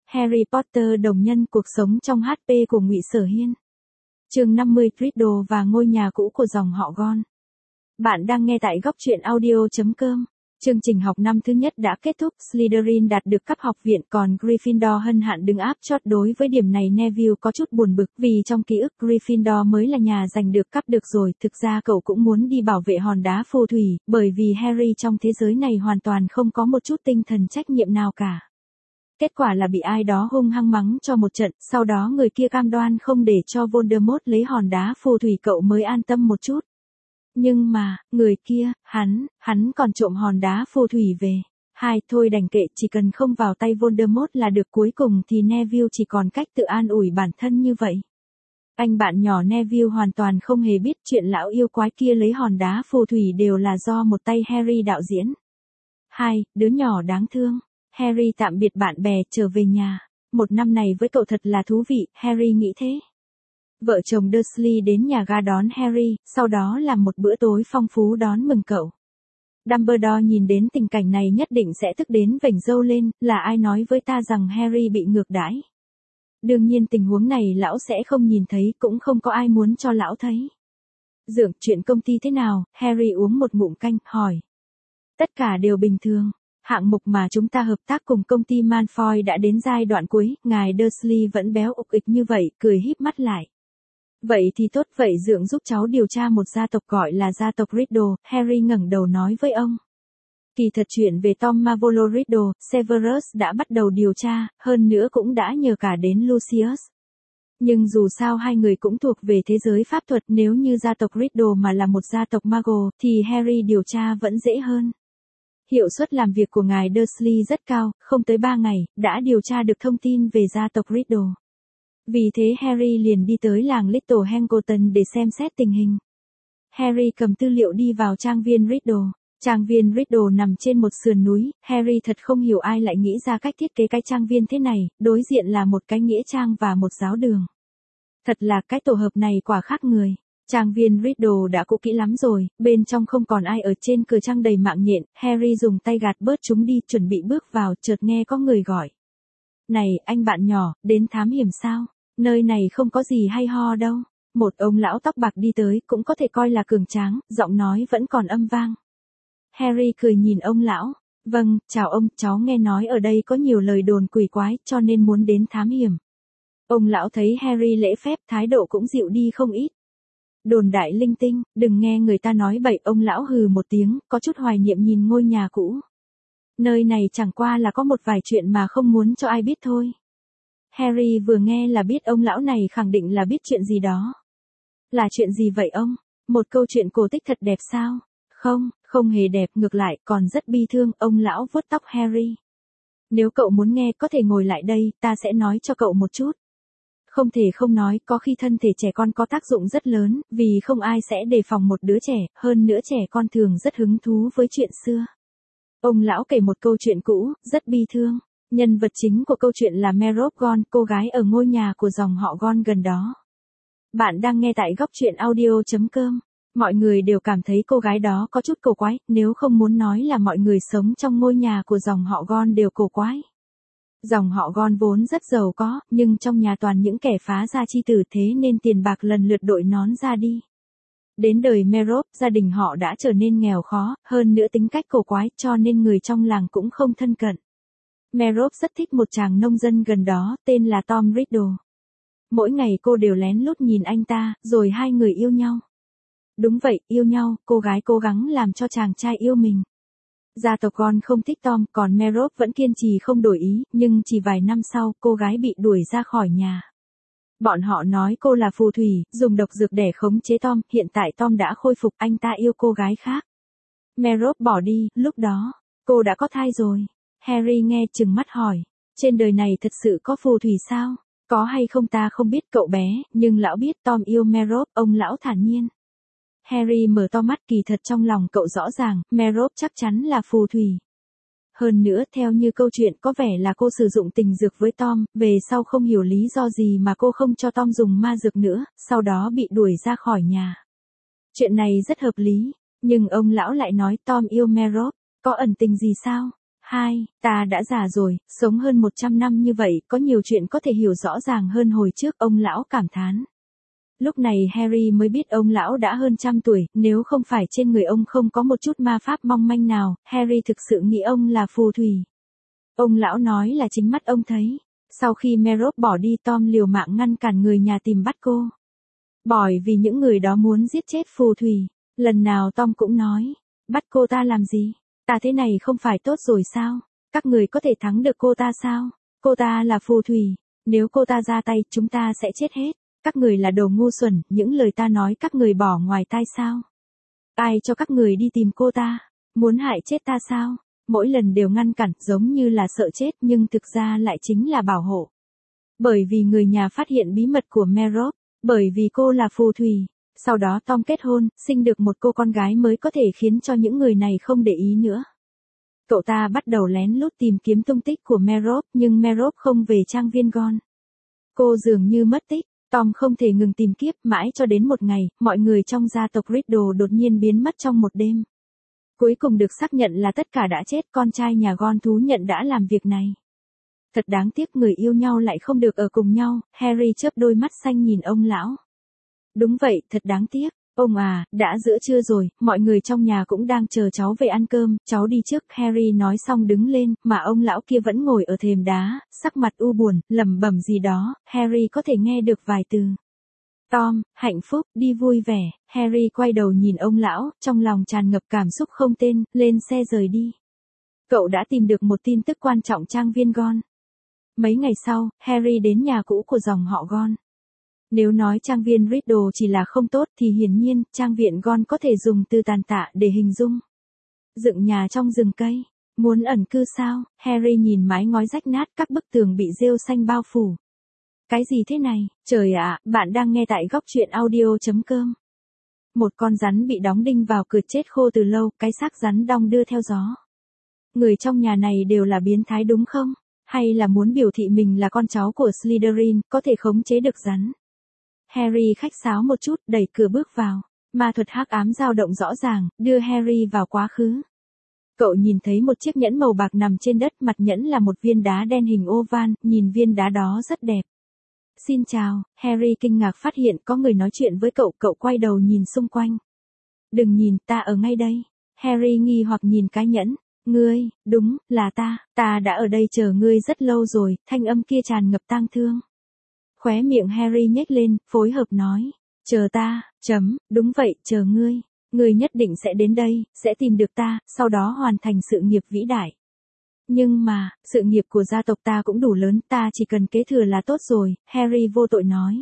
Harry Potter đồng nhân cuộc sống trong HP của Ngụy Sở Hiên. Chương 50 Riddle và ngôi nhà cũ của dòng họ Gon. Bạn đang nghe tại góc truyện audio.com. Chương trình học năm thứ nhất đã kết thúc, Slytherin đạt được cấp học viện, còn Gryffindor hân hạn đứng áp chót. Đối với điểm này Neville có chút buồn bực, vì trong ký ức Gryffindor mới là nhà giành được cấp được rồi. Thực ra cậu cũng muốn đi bảo vệ hòn đá phù thủy, bởi vì Harry trong thế giới này hoàn toàn không có một chút tinh thần trách nhiệm nào cả. Kết quả là bị ai đó hung hăng mắng cho một trận, sau đó người kia cam đoan không để cho Voldemort lấy hòn đá phù thủy, cậu mới an tâm một chút. Nhưng mà, người kia, hắn còn trộm hòn đá phù thủy về. Thôi đành kệ, chỉ cần không vào tay Voldemort là được. Cuối cùng thì Neville chỉ còn cách tự an ủi bản thân như vậy. Anh bạn nhỏ Neville hoàn toàn không hề biết chuyện lão yêu quái kia lấy hòn đá phù thủy đều là do một tay Harry đạo diễn. Đứa nhỏ đáng thương. Harry tạm biệt bạn bè, trở về nhà. Một năm này với cậu thật là thú vị, Harry nghĩ thế. Vợ chồng Dursley đến nhà ga đón Harry, sau đó làm một bữa tối phong phú đón mừng cậu. Dumbledore nhìn đến tình cảnh này nhất định sẽ tức đến vểnh râu lên, là ai nói với ta rằng Harry bị ngược đãi. Đương nhiên tình huống này lão sẽ không nhìn thấy, cũng không có ai muốn cho lão thấy. Dượng, chuyện công ty thế nào? Harry uống một ngụm canh, hỏi. Tất cả đều bình thường. Hạng mục mà chúng ta hợp tác cùng công ty Malfoy đã đến giai đoạn cuối, ngài Dursley vẫn béo ục ịch như vậy, cười híp mắt lại. Vậy thì tốt, vậy dượng giúp cháu điều tra một gia tộc gọi là gia tộc Riddle, Harry ngẩng đầu nói với ông. Kỳ thật chuyện về Tom Marvolo Riddle, Severus đã bắt đầu điều tra, hơn nữa cũng đã nhờ cả đến Lucius. Nhưng dù sao hai người cũng thuộc về thế giới pháp thuật, nếu như gia tộc Riddle mà là một gia tộc Muggle, thì Harry điều tra vẫn dễ hơn. Hiệu suất làm việc của ngài Dursley rất cao, không tới 3 ngày, đã điều tra được thông tin về gia tộc Riddle. Vì thế Harry liền đi tới làng Little Hangleton để xem xét tình hình. Harry cầm tư liệu đi vào trang viên Riddle. Trang viên Riddle nằm trên một sườn núi, Harry thật không hiểu ai lại nghĩ ra cách thiết kế cái trang viên thế này, đối diện là một cái nghĩa trang và một giáo đường. Thật là cái tổ hợp này quả khác người. Trang viên Riddle đã cũ kỹ lắm rồi, bên trong không còn ai, ở trên cửa trang đầy mạng nhện, Harry dùng tay gạt bớt chúng đi, chuẩn bị bước vào, chợt nghe có người gọi. Này, anh bạn nhỏ, đến thám hiểm sao? Nơi này không có gì hay ho đâu. Một ông lão tóc bạc đi tới, cũng có thể coi là cường tráng, giọng nói vẫn còn âm vang. Harry cười nhìn ông lão. Vâng, chào ông, cháu nghe nói ở đây có nhiều lời đồn quỷ quái, cho nên muốn đến thám hiểm. Ông lão thấy Harry lễ phép, thái độ cũng dịu đi không ít. Đồn đại linh tinh, đừng nghe người ta nói bậy. Ông lão hừ một tiếng, có chút hoài niệm nhìn ngôi nhà cũ. Nơi này chẳng qua là có một vài chuyện mà không muốn cho ai biết thôi. Harry vừa nghe là biết ông lão này khẳng định là biết chuyện gì đó. Là chuyện gì vậy ông? Một câu chuyện cổ tích thật đẹp sao? Không hề đẹp, ngược lại, còn rất bi thương. Ông lão vuốt tóc Harry. Nếu cậu muốn nghe có thể ngồi lại đây, ta sẽ nói cho cậu một chút. Không thể không nói, có khi thân thể trẻ con có tác dụng rất lớn, vì không ai sẽ đề phòng một đứa trẻ, hơn nữa trẻ con thường rất hứng thú với chuyện xưa. Ông lão kể một câu chuyện cũ, rất bi thương. Nhân vật chính của câu chuyện là Merop Gon, cô gái ở ngôi nhà của dòng họ Gon gần đó. Bạn đang nghe tại góc truyện audio.com. Mọi người đều cảm thấy cô gái đó có chút cổ quái, nếu không muốn nói là mọi người sống trong ngôi nhà của dòng họ Gon đều cổ quái. Dòng họ Gon vốn rất giàu có, nhưng trong nhà toàn những kẻ phá gia chi tử, thế nên tiền bạc lần lượt đội nón ra đi. Đến đời Merop, gia đình họ đã trở nên nghèo khó, hơn nữa tính cách cổ quái, cho nên người trong làng cũng không thân cận. Merop rất thích một chàng nông dân gần đó, tên là Tom Riddle. Mỗi ngày cô đều lén lút nhìn anh ta, rồi hai người yêu nhau. Đúng vậy, yêu nhau, cô gái cố gắng làm cho chàng trai yêu mình. Gia tộc Gon không thích Tom, còn Merop vẫn kiên trì không đổi ý, nhưng chỉ vài năm sau, cô gái bị đuổi ra khỏi nhà. Bọn họ nói cô là phù thủy, dùng độc dược để khống chế Tom, hiện tại Tom đã khôi phục, anh ta yêu cô gái khác. Merop bỏ đi, lúc đó, cô đã có thai rồi. Harry nghe trừng mắt hỏi, trên đời này thật sự có phù thủy sao? Có hay không ta không biết, cậu bé, nhưng lão biết Tom yêu Merop, ông lão thản nhiên. Harry mở to mắt, kỳ thật trong lòng cậu rõ ràng, Merop chắc chắn là phù thủy. Hơn nữa, theo như câu chuyện có vẻ là cô sử dụng tình dược với Tom, về sau không hiểu lý do gì mà cô không cho Tom dùng ma dược nữa, sau đó bị đuổi ra khỏi nhà. Chuyện này rất hợp lý, nhưng ông lão lại nói Tom yêu Merop, có ẩn tình gì sao? 2. Ta đã già rồi, sống hơn 100 năm như vậy, có nhiều chuyện có thể hiểu rõ ràng hơn hồi trước, ông lão cảm thán. Lúc này Harry mới biết ông lão đã hơn 100 tuổi, nếu không phải trên người ông không có một chút ma pháp mong manh nào, Harry thực sự nghĩ ông là phù thủy. Ông lão nói là chính mắt ông thấy. Sau khi Merop bỏ đi, Tom liều mạng ngăn cản người nhà tìm bắt cô. Bởi vì những người đó muốn giết chết phù thủy. Lần nào Tom cũng nói, bắt cô ta làm gì? Ta thế này không phải tốt rồi sao? Các người có thể thắng được cô ta sao? Cô ta là phù thủy. Nếu cô ta ra tay, chúng ta sẽ chết hết. Các người là đồ ngu xuẩn, những lời ta nói các người bỏ ngoài tai sao? Ai cho các người đi tìm cô ta? Muốn hại chết ta sao? Mỗi lần đều ngăn cản, giống như là sợ chết nhưng thực ra lại chính là bảo hộ. Bởi vì người nhà phát hiện bí mật của Merop, bởi vì cô là phù thủy. Sau đó Tom kết hôn, sinh được một cô con gái mới có thể khiến cho những người này không để ý nữa. Cậu ta bắt đầu lén lút tìm kiếm tung tích của Merop, nhưng Merop không về trang viên Gon. Cô dường như mất tích. Tom không thể ngừng tìm kiếm, mãi cho đến một ngày, mọi người trong gia tộc Riddle đột nhiên biến mất trong một đêm. Cuối cùng được xác nhận là tất cả đã chết, con trai nhà Gon thú nhận đã làm việc này. Thật đáng tiếc, người yêu nhau lại không được ở cùng nhau. Harry chớp đôi mắt xanh nhìn ông lão. Đúng vậy, thật đáng tiếc. Ông à, đã giữa trưa rồi, mọi người trong nhà cũng đang chờ cháu về ăn cơm, cháu đi trước. Harry nói xong đứng lên, mà ông lão kia vẫn ngồi ở thềm đá, sắc mặt u buồn, lẩm bẩm gì đó, Harry có thể nghe được vài từ. Tom, hạnh phúc, đi vui vẻ. Harry quay đầu nhìn ông lão, trong lòng tràn ngập cảm xúc không tên, lên xe rời đi. Cậu đã tìm được một tin tức quan trọng trang viên Gon. Mấy ngày sau, Harry đến nhà cũ của dòng họ Gon. Nếu nói trang viên Riddle chỉ là không tốt thì hiển nhiên, trang viện Gon có thể dùng từ tàn tạ để hình dung. Dựng nhà trong rừng cây. Muốn ẩn cư sao? Harry nhìn mái ngói rách nát, các bức tường bị rêu xanh bao phủ. Cái gì thế này? Trời ạ, bạn đang nghe tại góc truyện audio.com. Một con rắn bị đóng đinh vào cửa chết khô từ lâu, cái xác rắn đong đưa theo gió. Người trong nhà này đều là biến thái đúng không? Hay là muốn biểu thị mình là con cháu của Slytherin, có thể khống chế được rắn? Harry khách sáo một chút, đẩy cửa bước vào. Ma thuật hắc ám dao động rõ ràng, đưa Harry vào quá khứ. Cậu nhìn thấy một chiếc nhẫn màu bạc nằm trên đất, mặt nhẫn là một viên đá đen hình oval, nhìn viên đá đó rất đẹp. Xin chào, Harry kinh ngạc phát hiện có người nói chuyện với cậu, cậu quay đầu nhìn xung quanh. Đừng nhìn, ta ở ngay đây. Harry nghi hoặc nhìn cái nhẫn. Ngươi, đúng, là ta đã ở đây chờ ngươi rất lâu rồi, thanh âm kia tràn ngập tang thương. Khóe miệng Harry nhếch lên, phối hợp nói. Chờ ta, đúng vậy, chờ ngươi. Ngươi nhất định sẽ đến đây, sẽ tìm được ta, sau đó hoàn thành sự nghiệp vĩ đại. Nhưng mà, sự nghiệp của gia tộc ta cũng đủ lớn, ta chỉ cần kế thừa là tốt rồi, Harry vô tội nói.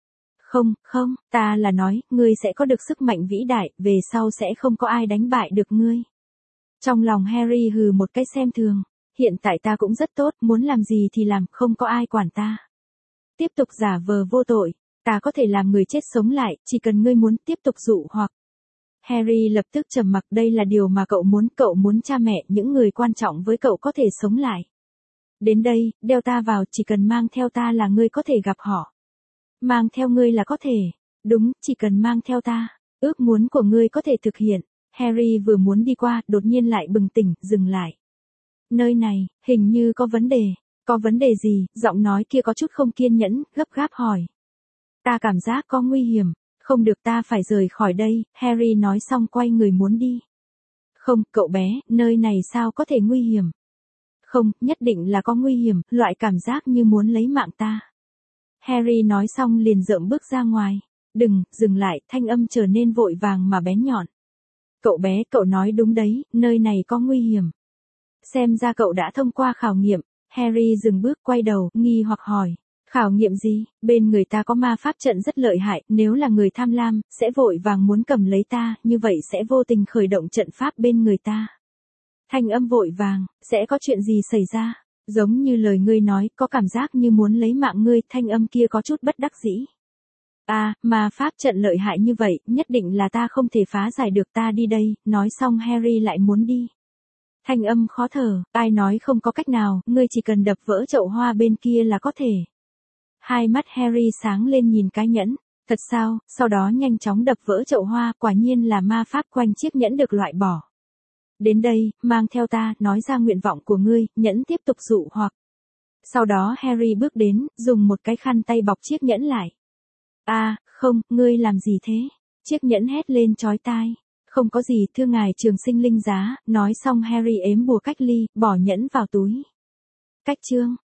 Không, ta là nói, ngươi sẽ có được sức mạnh vĩ đại, về sau sẽ không có ai đánh bại được ngươi. Trong lòng Harry hừ một cái xem thường, hiện tại ta cũng rất tốt, muốn làm gì thì làm, không có ai quản ta. Tiếp tục giả vờ vô tội, ta có thể làm người chết sống lại, chỉ cần ngươi muốn tiếp tục dụ hoặc. Harry lập tức trầm mặc, đây là điều mà cậu muốn cha mẹ, những người quan trọng với cậu có thể sống lại. Đến đây, đeo ta vào, chỉ cần mang theo ta là ngươi có thể gặp họ. Mang theo ngươi là có thể. Đúng, chỉ cần mang theo ta, ước muốn của ngươi có thể thực hiện. Harry vừa muốn đi qua, đột nhiên lại bừng tỉnh, dừng lại. Nơi này, hình như có vấn đề. Có vấn đề gì? Giọng nói kia có chút không kiên nhẫn, gấp gáp hỏi. Ta cảm giác có nguy hiểm. Không được, ta phải rời khỏi đây. Harry nói xong quay người muốn đi. Không, cậu bé, nơi này sao có thể nguy hiểm? Không, nhất định là có nguy hiểm, loại cảm giác như muốn lấy mạng ta. Harry nói xong liền rợm bước ra ngoài. Đừng, dừng lại, thanh âm trở nên vội vàng mà bén nhọn. Cậu bé, cậu nói đúng đấy, nơi này có nguy hiểm. Xem ra cậu đã thông qua khảo nghiệm. Harry dừng bước quay đầu, nghi hoặc hỏi. Khảo nghiệm gì? Bên người ta có ma pháp trận rất lợi hại, nếu là người tham lam, sẽ vội vàng muốn cầm lấy ta, như vậy sẽ vô tình khởi động trận pháp bên người ta. Thanh âm vội vàng, sẽ có chuyện gì xảy ra? Giống như lời ngươi nói, có cảm giác như muốn lấy mạng ngươi, thanh âm kia có chút bất đắc dĩ. À, ma pháp trận lợi hại như vậy, nhất định là ta không thể phá giải được, ta đi đây, nói xong Harry lại muốn đi. Thanh âm khó thở, ai nói không có cách nào, ngươi chỉ cần đập vỡ chậu hoa bên kia là có thể. Hai mắt Harry sáng lên nhìn cái nhẫn, thật sao, sau đó nhanh chóng đập vỡ chậu hoa, quả nhiên là ma pháp quanh chiếc nhẫn được loại bỏ. Đến đây, mang theo ta, nói ra nguyện vọng của ngươi, nhẫn tiếp tục dụ hoặc. Sau đó Harry bước đến, dùng một cái khăn tay bọc chiếc nhẫn lại. Không, ngươi làm gì thế? Chiếc nhẫn hét lên chói tai. Không có gì, thưa ngài trường sinh linh giá, nói xong Harry ếm bùa cách ly, bỏ nhẫn vào túi. Cách chương.